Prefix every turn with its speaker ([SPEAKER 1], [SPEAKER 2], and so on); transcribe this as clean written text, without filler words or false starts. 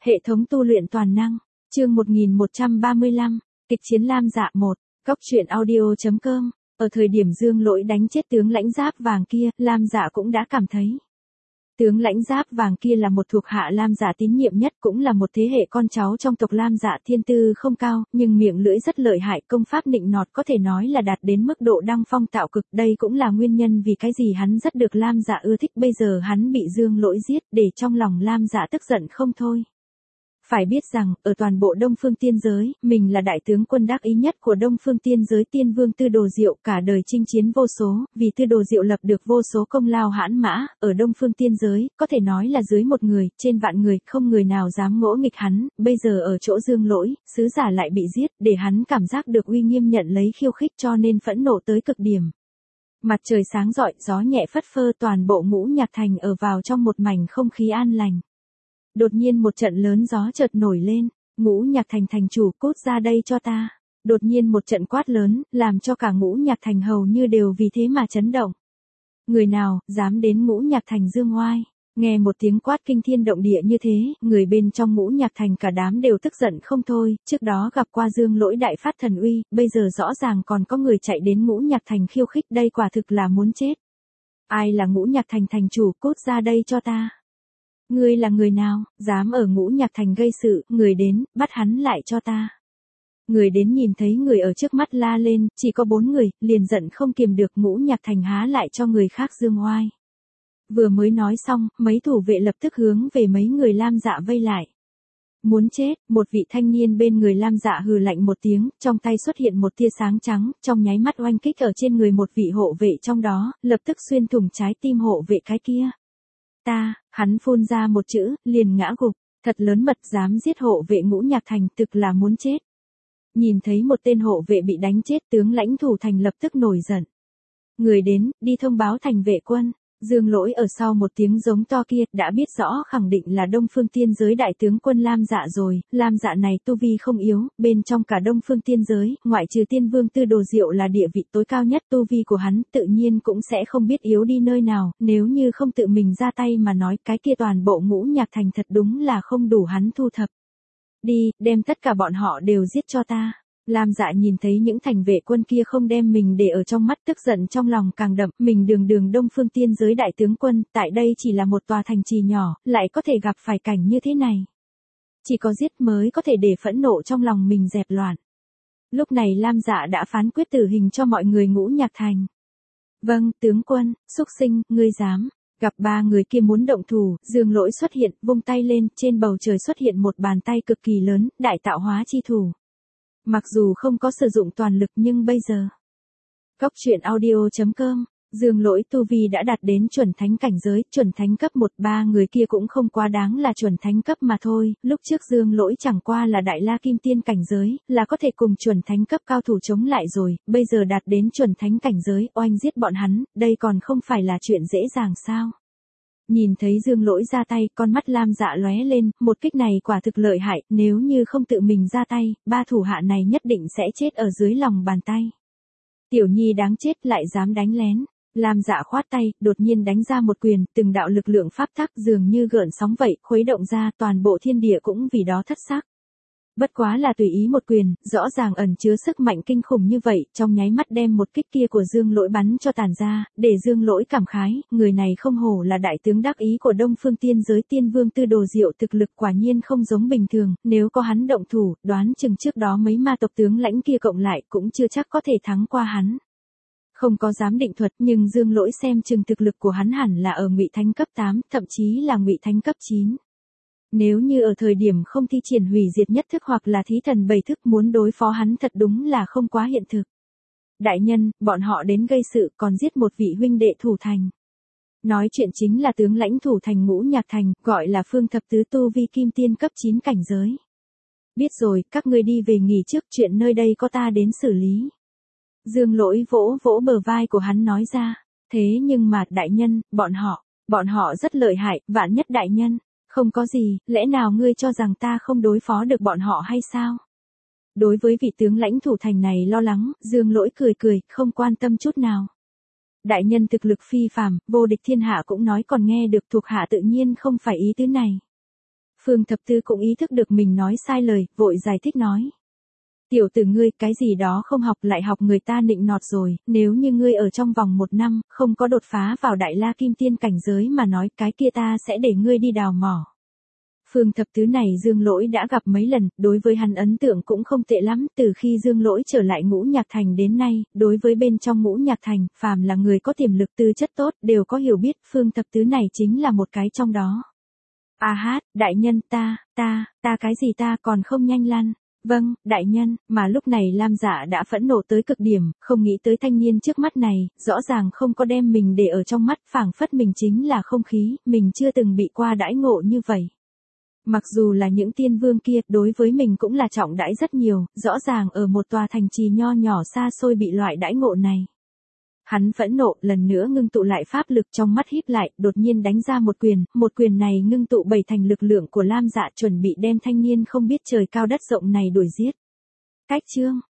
[SPEAKER 1] Hệ thống tu luyện toàn năng, chương 1135, kịch chiến Lam Dạ 1, Cóc truyện audio.com. Ở thời điểm Dương Lỗi đánh chết tướng lãnh giáp vàng kia, Lam Dạ cũng đã cảm thấy. Tướng lãnh giáp vàng kia là một thuộc hạ Lam Dạ tín nhiệm nhất, cũng là một thế hệ con cháu trong tộc Lam Dạ, thiên tư không cao, nhưng miệng lưỡi rất lợi hại, công pháp nịnh nọt có thể nói là đạt đến mức độ đăng phong tạo cực. Đây cũng là nguyên nhân vì cái gì hắn rất được Lam Dạ ưa thích. Bây giờ hắn bị Dương Lỗi giết, để trong lòng Lam Dạ tức giận không thôi. Phải biết rằng, ở toàn bộ Đông Phương Tiên Giới, mình là đại tướng quân đắc ý nhất của Đông Phương Tiên Giới. Tiên Vương Tư Đồ Diệu cả đời chinh chiến vô số, vì Tư Đồ Diệu lập được vô số công lao hãn mã, ở Đông Phương Tiên Giới, có thể nói là dưới một người, trên vạn người, không người nào dám ngỗ nghịch hắn. Bây giờ ở chỗ Dương Lỗi, sứ giả lại bị giết, để hắn cảm giác được uy nghiêm, nhận lấy khiêu khích, cho nên phẫn nộ tới cực điểm. Mặt trời sáng rọi, gió nhẹ phất phơ, toàn bộ Ngũ Nhạc Thành ở vào trong một mảnh không khí an lành. Đột nhiên một trận lớn gió chợt nổi lên, Ngũ Nhạc Thành thành chủ, cút ra đây cho ta. Đột nhiên một trận quát lớn, làm cho cả Ngũ Nhạc Thành hầu như đều vì thế mà chấn động. Người nào, dám đến Ngũ Nhạc Thành dương oai? Nghe một tiếng quát kinh thiên động địa như thế, người bên trong Ngũ Nhạc Thành cả đám đều tức giận không thôi. Trước đó gặp qua Dương Lỗi đại phát thần uy, bây giờ rõ ràng còn có người chạy đến Ngũ Nhạc Thành khiêu khích, đây quả thực là muốn chết. Ai là Ngũ Nhạc Thành thành chủ, cút ra đây cho ta. Ngươi là người nào, dám ở Ngũ Nhạc Thành gây sự, người đến, bắt hắn lại cho ta. Người đến nhìn thấy người ở trước mắt la lên, chỉ có 4 người, liền giận không kiềm được. Ngũ Nhạc Thành há lại cho người khác dương oai. Vừa mới nói xong, mấy thủ vệ lập tức hướng về mấy người Lam Dạ vây lại. Muốn chết, một vị thanh niên bên người Lam Dạ hừ lạnh một tiếng, trong tay xuất hiện một tia sáng trắng, trong nháy mắt oanh kích ở trên người một vị hộ vệ trong đó, lập tức xuyên thủng trái tim hộ vệ cái kia. Hắn phun ra một chữ, liền ngã gục, thật lớn mật, dám giết hộ vệ Ngũ Nhạc Thành, thực là muốn chết. Nhìn thấy một tên hộ vệ bị đánh chết, tướng lãnh thủ thành lập tức nổi giận. Người đến, đi thông báo thành vệ quân. Dương Lỗi ở sau một tiếng giống to kia, đã biết rõ khẳng định là Đông Phương Tiên Giới đại tướng quân Lam Dạ rồi. Lam Dạ này tu vi không yếu, bên trong cả Đông Phương Tiên Giới, ngoại trừ Tiên Vương Tư Đồ Diệu là địa vị tối cao nhất, tu vi của hắn tự nhiên cũng sẽ không biết yếu đi nơi nào. Nếu như không tự mình ra tay mà nói, cái kia toàn bộ Ngũ Nhạc Thành thật đúng là không đủ hắn thu thập. Đi, đem tất cả bọn họ đều giết cho ta. Lam Dạ nhìn thấy những thành vệ quân kia không đem mình để ở trong mắt, tức giận trong lòng càng đậm. Mình đường Đông Phương Tiên Giới đại tướng quân, tại đây chỉ là một tòa thành trì nhỏ, lại có thể gặp phải cảnh như thế này. Chỉ có giết mới có thể để phẫn nộ trong lòng mình dẹp loạn. Lúc này Lam Dạ đã phán quyết tử hình cho mọi người Ngũ Nhạc Thành. Vâng, tướng quân, xúc sinh, ngươi dám. Gặp 3 người kia muốn động thủ, Dương Lỗi xuất hiện, vung tay lên, trên bầu trời xuất hiện một bàn tay cực kỳ lớn, đại tạo hóa chi thủ. Mặc dù không có sử dụng toàn lực nhưng bây giờ. Cóc truyện audio.com, Dương Lỗi tu vi đã đạt đến chuẩn thánh cảnh giới, chuẩn thánh cấp 1, 3 người kia cũng không quá đáng là chuẩn thánh cấp mà thôi. Lúc trước Dương Lỗi chẳng qua là đại la kim tiên cảnh giới, là có thể cùng chuẩn thánh cấp cao thủ chống lại rồi, bây giờ đạt đến chuẩn thánh cảnh giới, oanh giết bọn hắn, đây còn không phải là chuyện dễ dàng sao? Nhìn thấy Dương Lỗi ra tay, con mắt Lam Dạ lóe lên, một kích này quả thực lợi hại, nếu như không tự mình ra tay, 3 thủ hạ này nhất định sẽ chết ở dưới lòng bàn tay. Tiểu nhi đáng chết, lại dám đánh lén. Lam Dạ khoát tay, đột nhiên đánh ra một quyền, từng đạo lực lượng pháp tắc dường như gợn sóng vậy, khuấy động ra, toàn bộ thiên địa cũng vì đó thất sắc. Bất quá là tùy ý một quyền, rõ ràng ẩn chứa sức mạnh kinh khủng như vậy, trong nháy mắt đem một kích kia của Dương Lỗi bắn cho tàn ra, để Dương Lỗi cảm khái, người này không hổ là đại tướng đắc ý của Đông Phương Tiên Giới. Tiên Vương Tư Đồ Diệu thực lực quả nhiên không giống bình thường, nếu có hắn động thủ, đoán chừng trước đó mấy ma tộc tướng lãnh kia cộng lại cũng chưa chắc có thể thắng qua hắn. Không có giám định thuật, nhưng Dương Lỗi xem chừng thực lực của hắn hẳn là ở Ngụy Thánh cấp 8, thậm chí là Ngụy Thánh cấp 9. Nếu như ở thời điểm không thi triển hủy diệt nhất thức hoặc là thí thần 7 thức, muốn đối phó hắn thật đúng là không quá hiện thực. Đại nhân, bọn họ đến gây sự, còn giết một vị huynh đệ thủ thành. Nói chuyện chính là tướng lãnh thủ thành Ngũ Nhạc Thành, gọi là Phương Thập Tứ, tu vi kim tiên cấp 9 cảnh giới. Biết rồi, các ngươi đi về nghỉ trước, chuyện nơi đây có ta đến xử lý. Dương Lỗi vỗ vỗ bờ vai của hắn nói ra. Thế nhưng mà, đại nhân, bọn họ rất lợi hại, vạn nhất đại nhân. Không có gì, lẽ nào ngươi cho rằng ta không đối phó được bọn họ hay sao? Đối với vị tướng lãnh thủ thành này lo lắng, Dương Lỗi cười, không quan tâm chút nào. Đại nhân thực lực phi phàm, vô địch thiên hạ cũng nói còn nghe được, thuộc hạ tự nhiên không phải ý tứ này. Phương Thập Tứ cũng ý thức được mình nói sai lời, vội giải thích nói. Tiểu tử ngươi, cái gì đó không học lại học người ta nịnh nọt rồi, nếu như ngươi ở trong vòng 1 năm, không có đột phá vào đại la kim tiên cảnh giới mà nói cái kia ta sẽ để ngươi đi đào mỏ. Phương Thập Tứ này Dương Lỗi đã gặp mấy lần, đối với hắn ấn tượng cũng không tệ lắm, từ khi Dương Lỗi trở lại Ngũ Nhạc Thành đến nay, đối với bên trong Ngũ Nhạc Thành, phàm là người có tiềm lực tư chất tốt, đều có hiểu biết, Phương Thập Tứ này chính là một cái trong đó. A hát, đại nhân ta cái gì ta còn không nhanh lăn. Vâng, đại nhân, mà lúc này Lam Dạ đã phẫn nộ tới cực điểm, không nghĩ tới thanh niên trước mắt này, rõ ràng không có đem mình để ở trong mắt, phảng phất mình chính là không khí, mình chưa từng bị qua đãi ngộ như vậy. Mặc dù là những tiên vương kia, đối với mình cũng là trọng đãi rất nhiều, rõ ràng ở một tòa thành trì nho nhỏ xa xôi bị loại đãi ngộ này. Hắn phẫn nộ, lần nữa ngưng tụ lại pháp lực trong mắt híp lại, đột nhiên đánh ra một quyền này ngưng tụ 7 thành lực lượng của Lam Dạ chuẩn bị đem thanh niên không biết trời cao đất rộng này đuổi giết. Cách chương